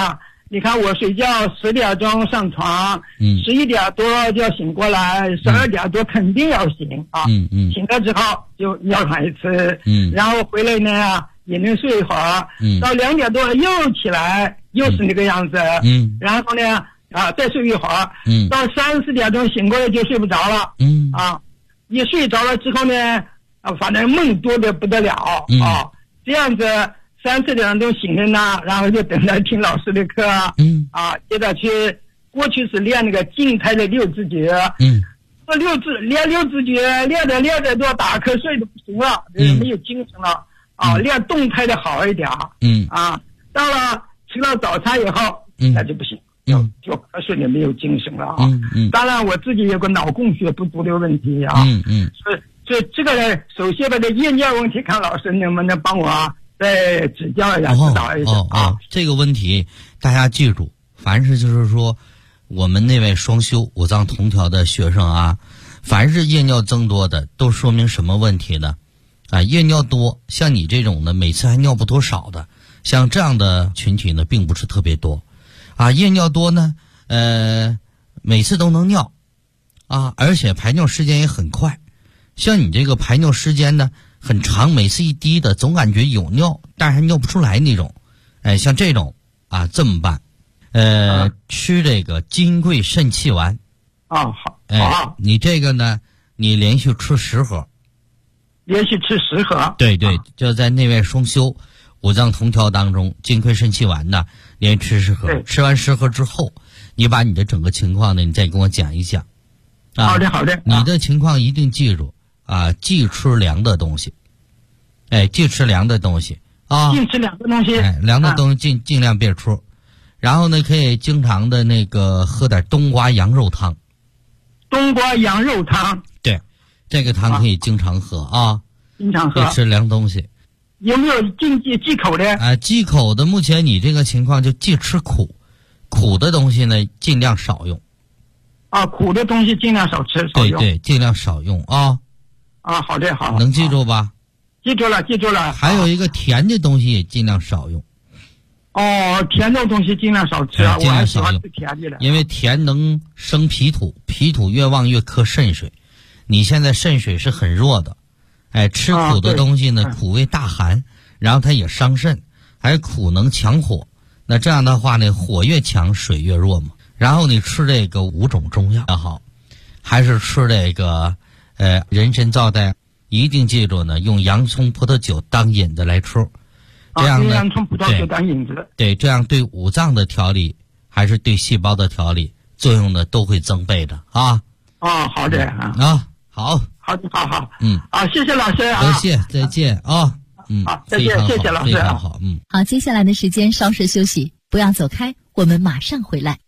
Speaker 6: 你看我睡觉10点钟上床，11点多就要醒过来，12点多肯定要醒啊。醒了之后就尿床一次，然后回来呢也能睡一会儿，到2点多又起来，又是那个样子，然后呢再睡一会儿，到3、4点钟醒过来就睡不着了，一睡着了之后呢，反正梦多得不得了啊，这样子。3、4点钟醒了呢，然后就等着听老师的课，接着过去是练那个静态的6字诀，练6字诀，练着都打瞌睡都不行了，没有精神了，练动态的好一点，到了吃了早餐以后，那就不行，就瞌睡也没有精神了啊。当然我自己有个脑供血不足的问题啊，所以这个呢，首先把这夜尿问题，看老师能不能帮我再指教一下、指导一下啊！
Speaker 3: 这个问题大家记住，凡是就是说我们那位双修五脏同调的学生啊，凡是夜尿增多的，都说明什么问题呢？夜尿多，像你这种的，每次还尿不多少的，像这样的群体呢，并不是特别多。夜尿多呢，每次都能尿，而且排尿时间也很快。像你这个排尿时间呢很长，每次一滴的总感觉有尿，但是还尿不出来那种。像这种这么办？吃这个金匮肾气丸。
Speaker 6: 好。
Speaker 3: 你这个呢，你连续吃10盒。
Speaker 6: 连续吃10盒。
Speaker 3: 对，就在内外双修五脏同调当中，金匮肾气丸呢，连吃10盒。吃完10盒之后，你把你的整个情况呢，你再跟我讲一讲。
Speaker 6: 好的。
Speaker 3: 你的情况一定记住。忌吃凉的东西，忌吃凉的东西啊，
Speaker 6: 禁吃凉的东西，
Speaker 3: 凉的东西尽量别吃。然后呢，可以经常的那个喝点冬瓜羊肉汤。
Speaker 6: 冬瓜羊肉汤，
Speaker 3: 对，这个汤可以经常喝
Speaker 6: 经常喝。
Speaker 3: 别吃凉东西。
Speaker 6: 有没有忌口的？
Speaker 3: 忌口的，目前你这个情况就忌吃苦的东西呢，尽量少用。
Speaker 6: 苦的东西尽量少吃，少用。
Speaker 3: 对，尽量少用啊。
Speaker 6: 好的，好，
Speaker 3: 能记住吧？
Speaker 6: 记住了。
Speaker 3: 还有一个甜的东西也尽量少用。
Speaker 6: 甜的东西尽量少吃，
Speaker 3: 尽量少用。
Speaker 6: 我还喜欢吃甜的，
Speaker 3: 因为甜能生脾土，脾土越旺越克肾水。你现在肾水是很弱的，吃苦的东西呢，苦味大寒，然后它也伤肾，还苦能强火。那这样的话呢，火越强，水越弱嘛。然后你吃这个5种中药也好，还是吃这个人参皂苷，一定记住呢，用洋葱葡萄酒当引子来吃，这样呢，
Speaker 6: 洋葱葡萄酒当引子，
Speaker 3: 对，这样对五脏的调理还是对细胞的调理作用呢都会增倍的啊。
Speaker 6: 好的
Speaker 3: 好，
Speaker 6: 谢谢老师
Speaker 3: 多谢，再见啊。
Speaker 6: 好，再见，谢谢老师。
Speaker 3: 非常好，
Speaker 4: 好，接下来的时间稍事休息，不要走开，我们马上回来。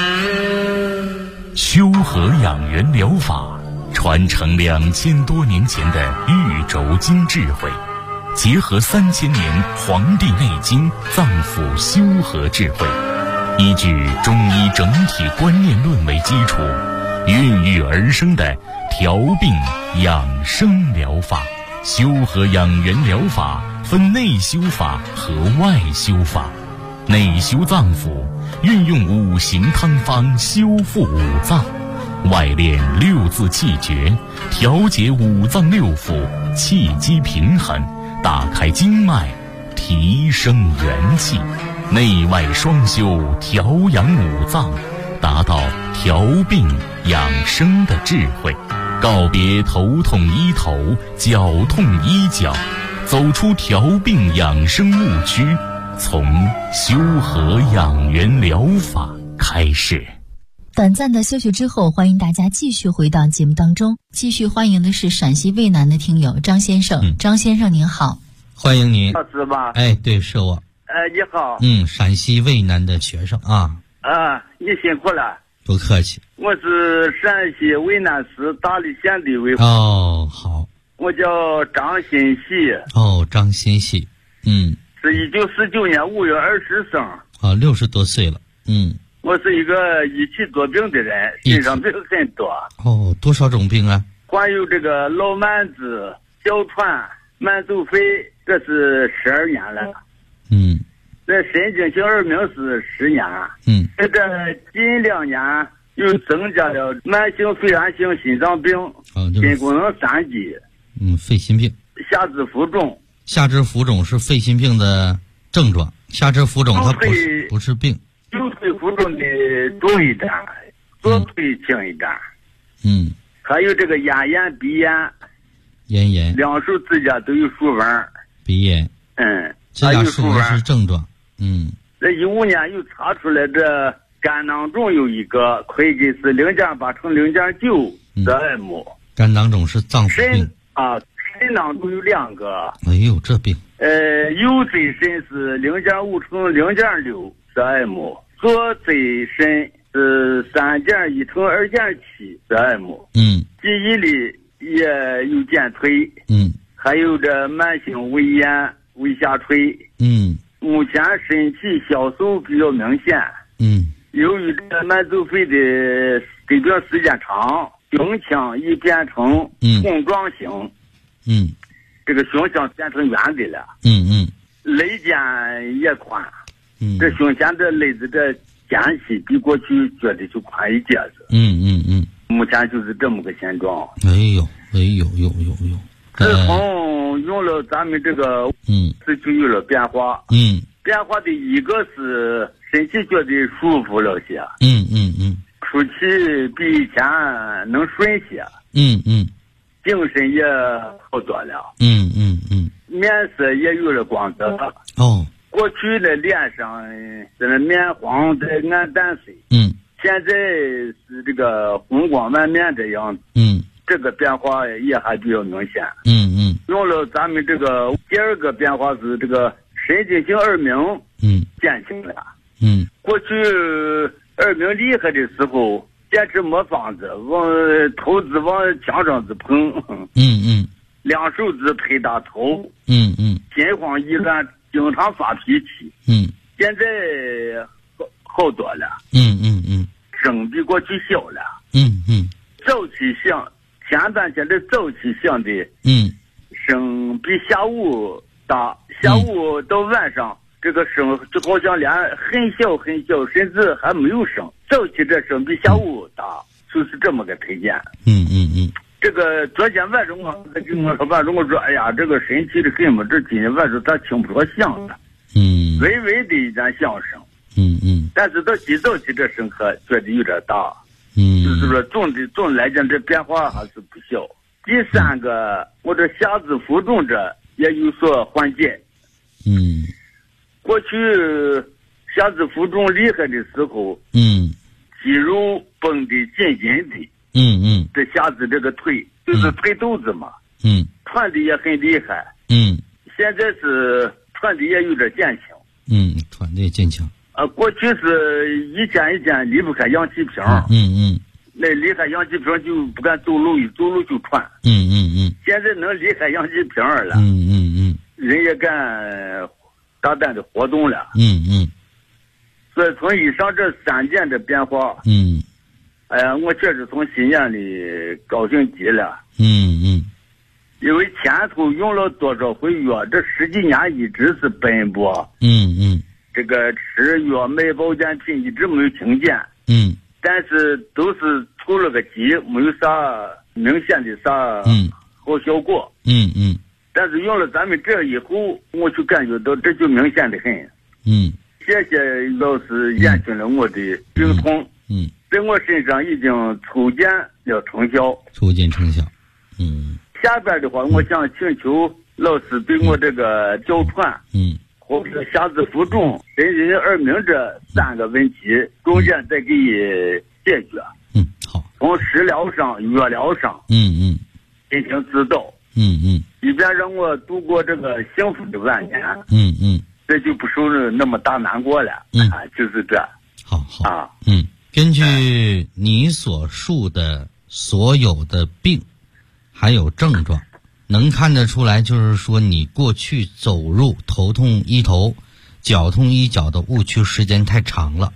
Speaker 1: 修和养元疗法传承2000多年前的玉轴经智慧，结合3000年《黄帝内经》脏腑修和智慧，依据中医整体观念论为基础，孕育而生的调病养生疗法。修和养元疗法分内修法和外修法。内修脏腑，运用5行汤方修复五脏；外练6字气诀，调节五脏六腑，气机平衡，打开经脉，提升元气。内外双修，调养五脏，达到调病养生的智慧。告别头痛医头，脚痛医脚，走出调病养生误区，从修和养元疗法开始。
Speaker 4: 短暂的休息之后，欢迎大家继续回到节目当中。继续欢迎的是陕西渭南的听友张先生。张先生您好。
Speaker 3: 欢迎您。
Speaker 7: 老师吧？
Speaker 3: 对，是我。
Speaker 7: 你好。
Speaker 3: 陕西渭南的学生啊。
Speaker 7: 你辛苦了。
Speaker 3: 不客气。
Speaker 7: 我是陕西渭南市大荔县的卫。
Speaker 3: 好。
Speaker 7: 我叫张新喜。
Speaker 3: 张新喜。
Speaker 7: 是1949年5月20生。
Speaker 3: 60多岁了。
Speaker 7: 我是一个一起多病的人，身上病很多。
Speaker 3: 多少种病啊？
Speaker 7: 患有这个老慢子、哮喘、慢走肺，这是12年了。 那神经性耳鸣是10年。这近2年又增加了慢性肺炎性心脏病、心功能3级。
Speaker 3: 肺心病。
Speaker 7: 下肢浮肿。
Speaker 3: 下肢浮肿是肺心病的症状。下肢浮肿它不是病。
Speaker 7: 右腿浮肿的重一点，左腿轻一点。还有这个咽炎、鼻炎。
Speaker 3: 咽炎。
Speaker 7: 两手指甲都有竖纹。
Speaker 3: 鼻炎。指甲竖纹是症状。
Speaker 7: 这15年又查出来这肝囊肿有一个，可以给是0.8乘0.9的 m。
Speaker 3: 肝囊肿是脏腑病。
Speaker 7: 肾囊肿有2个。
Speaker 3: 哎呦，这病。
Speaker 7: 右椎肾是0.5乘0.6的 m， 左椎肾是3.1乘2.7的 m。记忆力也有减退。还有这慢性胃炎、胃下垂。目前身体消瘦比较明显。由于这慢走肺的得病时间长，胸腔已变成筒状型。这个胸腔变成圆的了。肋间也宽。这胸前的肋子的间隙比过去觉得就宽一截子。目前就是这么个现状。
Speaker 3: 哎呦。
Speaker 7: 自从用了咱们这个是就有了变化。变化的一个是身体觉得舒服了些。出气比以前能顺些。精神也好多了。面色也有了光泽。过去的脸上这面黄的暗淡色。现在是这个红光满面这样。这个变化也还比较明显。用了咱们这个第2个变化是这个神经性耳鸣。减轻了。过去耳鸣厉害的时候，坚持没法子，头子往墙上子碰。2手指拍打头。心慌意乱，经常发脾气。现在好多了。声比过去小了。早起响，前段现在早起响的。声比下午大，下午到晚上这个声就好像连很小很小，甚至还没有声。早起这声比下午大，就是这么个推荐。这个昨天晚上他跟我说，晚上我说，哎呀，这个神奇的很嘛，这今天晚上他听不着响了。微微的一点响声。但是到早起这声可觉得有点大。就是说总的来讲，这变化还是不小。第3个，我这下肢浮肿这也有所缓解。过去下肢浮肿厉害的时候，肌肉绷得紧紧的。这下肢这个腿就是腿肚子嘛。喘的也很厉害。现在是喘的也有点减轻。
Speaker 3: 喘的也减轻。
Speaker 7: 过去是一天离不开氧气瓶。那离开氧气瓶就不敢走路，一走路就喘。现在能离开氧气瓶了。人也敢大胆的活动了。所以从以上这3点的变化。哎呀，我确实从心眼里高兴极了。因为前头用了多少回药，这10几年一直是奔波。这个吃药买保健品一直没有停减。但是都是出了个急，没有啥明显的啥好效果。但是用了咱们这以后，我就感觉到这就明显的很。谢谢老师减轻了我的病痛。在我身上已经初见了成效。下边的话，我想请求老师对我这个哮喘。或者下肢浮肿、神经性耳鸣这3个问题，重点再给解决。
Speaker 3: 好。
Speaker 7: 从食疗上、药疗上，进行指导。以便让我度过这个幸福的晚年。这就不受那么大难过了。就是这。
Speaker 3: 好。根据你所述的所有的病，还有症状。能看得出来，就是说你过去走路头痛医头，脚痛医脚的误区时间太长了。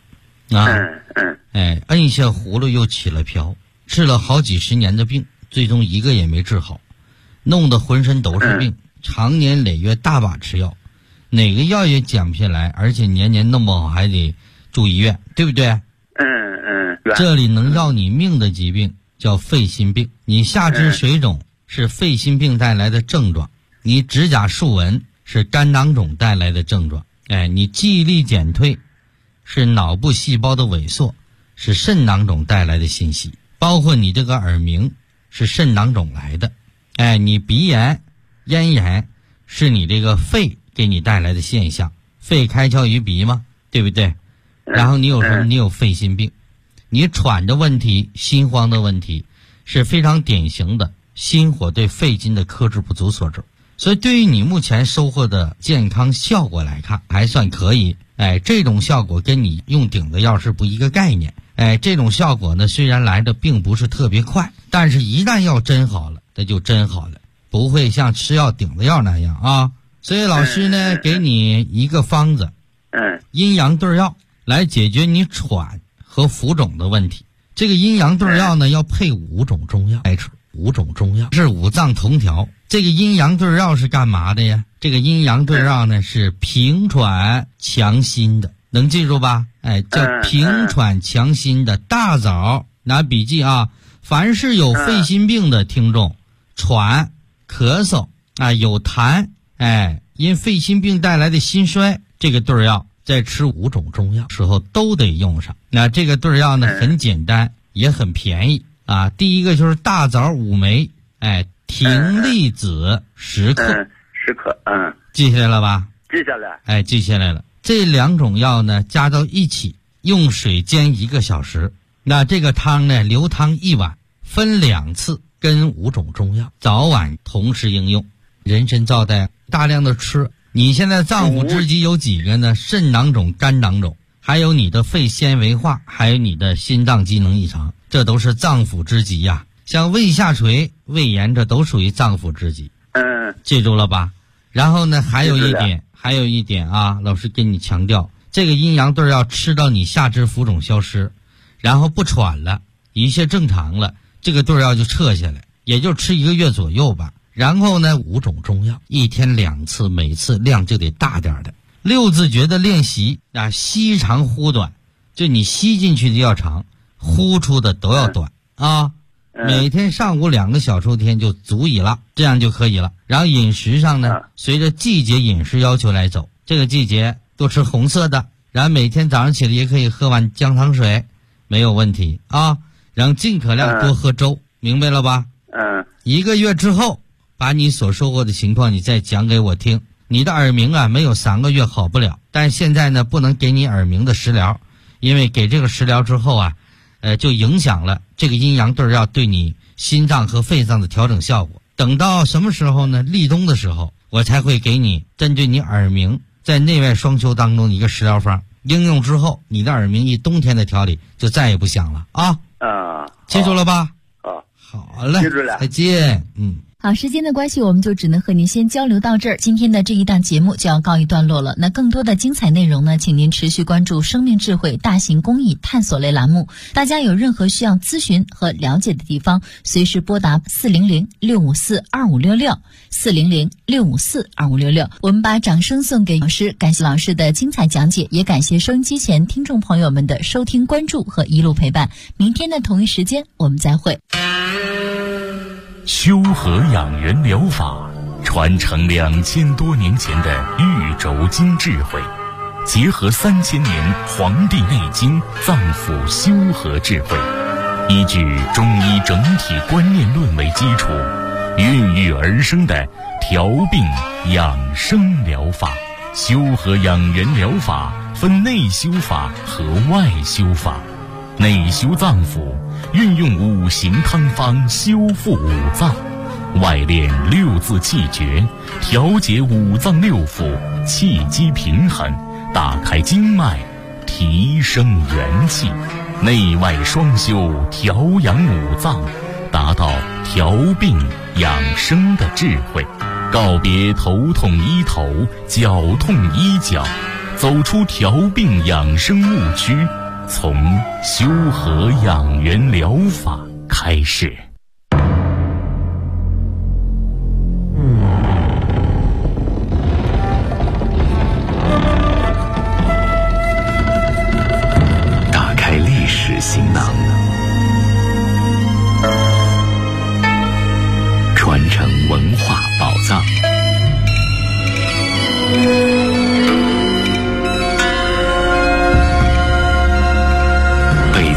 Speaker 3: 摁下葫芦又起了瓢，治了好几10年的病，最终一个也没治好，弄得浑身都是病，常年累月大把吃药， 哪个药也减不下来，而且年年弄不好还得住医院，对不对？这里能要你命的疾病叫肺心病，你下肢水肿是肺心病带来的症状，你指甲竖纹是肝囊肿带来的症状，你记忆力减退是脑部细胞的萎缩，是肾囊肿带来的信息，包括你这个耳鸣是肾囊肿来的，你鼻炎咽炎是你这个肺给你带来的现象，肺开窍于鼻嘛，对不对？然后你有什么？你有肺心病，你喘的问题，心慌的问题是非常典型的心火对肺经的克制不足所致。所以对于你目前收获的健康效果来看还算可以，这种效果跟你用顶的药是不一个概念，这种效果呢虽然来的并不是特别快，但是一旦要真好了那就真好了，不会像吃药顶的药那样啊。所以老师呢给你一个方子，阴阳对药来解决你喘和浮肿的问题。这个阴阳对药呢要配5种中药来吃，5种中药是五脏同调。这个阴阳对药是干嘛的呀？这个阴阳对药呢是平喘强心的，能记住吧？叫平喘强心的。大枣拿笔记啊，凡是有肺心病的听众，喘咳嗽有痰，因肺心病带来的心衰，这个对药在吃5种中药时候都得用上。那这个对药呢很简单也很便宜啊。第一个就是大枣5枚，葶苈子10克
Speaker 7: ，10克，
Speaker 3: 记下来了吧？
Speaker 7: 记下来，
Speaker 3: 记下来了。这2种药呢加到一起，用水煎1个小时。那这个汤呢流汤1碗，分2次，跟5种中药早晚同时应用。人参皂苷大量的吃。你现在脏腑之疾有几个呢？肾囊肿、肝囊肿，还有你的肺纤维化，还有你的心脏机能异常，这都是脏腑之疾呀。像胃下垂、胃炎，这都属于脏腑之疾。记住了吧？然后呢，还有一点啊，老师跟你强调，这个阴阳对要吃到你下肢浮肿消失，然后不喘了，一切正常了，这个对药就撤下来，也就吃1个月左右吧。然后呢，5种中药，1天2次，每次量就得大点的。6字诀的练习吸长呼短，就你吸进去的要长，呼出的都要短啊。每天上午2个小抽天就足以了，这样就可以了。然后饮食上呢，随着季节饮食要求来走。这个季节多吃红色的，然后每天早上起来也可以喝碗姜汤水，没有问题啊。然后尽可量多喝粥，明白了吧？1个月之后，把你所收获的情况你再讲给我听。你的耳鸣没有3个月好不了，但是现在呢不能给你耳鸣的食疗，因为给这个食疗之后就影响了这个阴阳对药对你心脏和肺脏的调整效果。等到什么时候呢？立冬的时候，我才会给你针对你耳鸣在内外双修当中的一个食疗方，应用之后你的耳鸣一冬天的调理就再也不响了啊。记住了吧？好嘞，
Speaker 7: 记住了，
Speaker 3: 再见。
Speaker 4: 好，时间的关系，我们就只能和您先交流到这儿。今天的这一档节目就要告一段落了。那更多的精彩内容呢，请您持续关注生命智慧大型公益探索类栏目。大家有任何需要咨询和了解的地方，随时拨打400-654-2566 400-654-2566。我们把掌声送给老师，感谢老师的精彩讲解，也感谢收音机前听众朋友们的收听关注和一路陪伴。明天的同一时间我们再会。
Speaker 1: 修和养元疗法传承2000多年前的玉轴经智慧，结合3000年《黄帝内经》脏腑修和智慧，依据中医整体观念论为基础，孕育而生的调病养生疗法。修和养元疗法分内修法和外修法。内修脏腑，运用5行汤方修复5脏；外练6字气诀，调节5脏6腑，气机平衡，打开经脉，提升元气。内外双修，调养5脏，达到调病养生的智慧。告别头痛医头，脚痛医脚，走出调病养生误区，从修和养元疗法开始。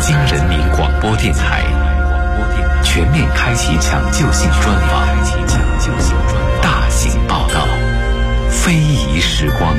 Speaker 8: 京人民广播电台全面开启抢救性专访，大型报道，非遗时光。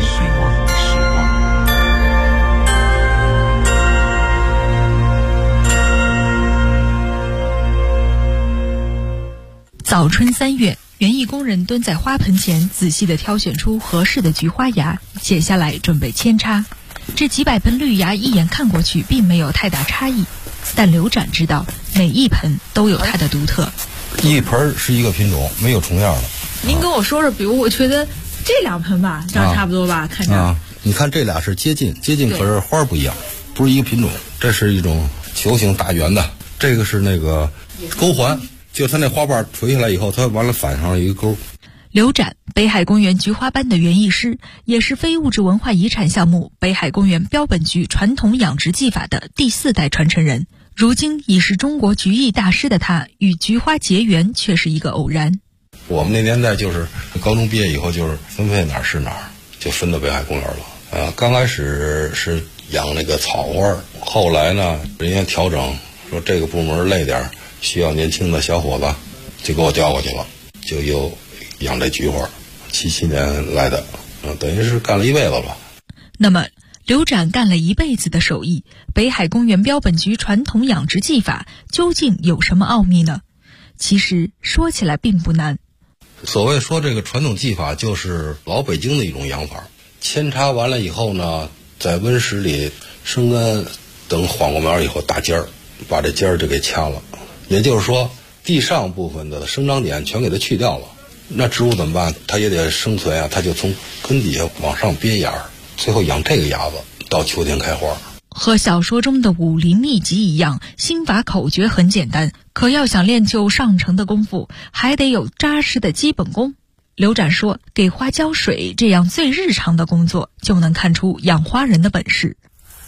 Speaker 9: 早春3月，园艺工人蹲在花盆前，仔细地挑选出合适的菊花芽，剪下来准备扦插。这几百盆绿芽一眼看过去并没有太大差异，但刘展知道每一盆都有它的独特。
Speaker 10: 一盆是一个品种，没有重样的。
Speaker 9: 您跟我说说，比如我觉得这2盆吧，长差不多吧，看着。
Speaker 10: 你看这俩是接近，可是花不一样，不是一个品种。这是一种球形大圆的，这个是那个钩环，就它那花瓣垂下来以后，它完了反上一个钩。
Speaker 9: 刘展，北海公园菊花班的园艺师，也是非物质文化遗产项目北海公园标本菊传统养殖技法的第4代传承人。如今已是中国菊艺大师的他，与菊花结缘却是一个偶然。
Speaker 10: 我们那年代就是高中毕业以后，就是分配哪儿是哪儿，就分到北海公园了。刚开始是养那个草花，后来呢，人家调整说这个部门累点，需要年轻的小伙子，就给我调过去了，就又养这菊花。77年来的，等于是干了一辈子了。
Speaker 9: 那么刘展干了一辈子的手艺，北海公园标本菊传统养殖技法究竟有什么奥秘呢？其实说起来并不难。
Speaker 10: 所谓说这个传统技法，就是老北京的一种养法。扦插完了以后呢，在温室里生根，等缓过苗以后打尖儿，把这尖儿就给掐了。也就是说，地上部分的生长点全给它去掉了。那植物怎么办？它也得生存啊，它就从根底下往上憋芽，最后养这个芽子，到秋天开花。
Speaker 9: 和小说中的武林秘籍一样，心法口诀很简单，可要想练就上乘的功夫，还得有扎实的基本功。刘展说，给花浇水这样最日常的工作，就能看出养花人的本事。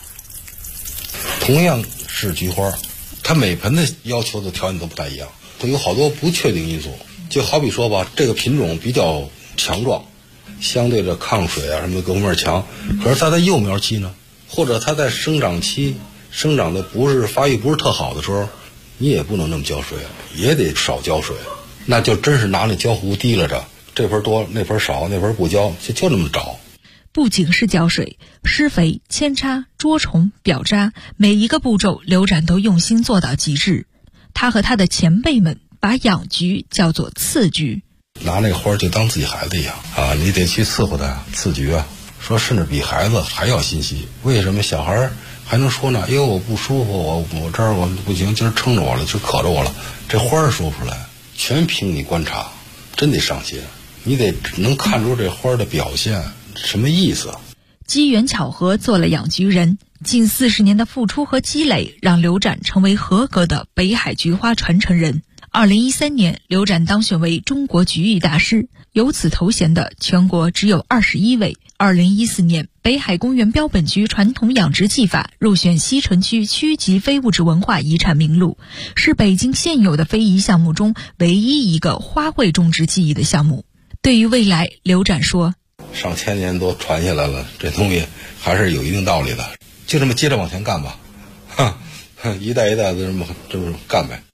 Speaker 10: 同样是菊花，它每盆的要求的条件都不太一样，它有好多不确定因素。就好比说吧，这个品种比较强壮，相对的抗水啊什么的各方面强，可是它在幼苗期呢，或者它在生长期生长的发育不是特好的时候，你也不能那么浇水，也得少浇水，那就真是拿那浇壶提拉着，这盆多那盆少，那盆不浇，就那么找。
Speaker 9: 不仅是浇水，施肥、扦插、捉虫、表扎，每一个步骤刘展都用心做到极致。他和他的前辈们把养菊叫做刺菊，
Speaker 10: 拿那花就当自己孩子一样啊，你得去伺候它，刺菊啊，说甚至比孩子还要心细。为什么小孩还能说呢？因为我不舒服，我这儿我不行，今儿撑着我了，就渴着我了。这花儿说不出来，全凭你观察，真得上心，你得能看出这花的表现什么意思。
Speaker 9: 机缘巧合做了养菊人，近40年的付出和积累，让刘展成为合格的北海菊花传承人。2013年，刘展当选为中国菊艺大师，有此头衔的全国只有21位。2014年，北海公园标本菊传统养殖技法入选西城区区级非物质文化遗产名录，是北京现有的非遗项目中唯一一个花卉种植技艺的项目。对于未来，刘展说，
Speaker 10: 上千年都传下来了，这东西还是有一定道理的，就这么接着往前干吧，一代一代的这么干呗。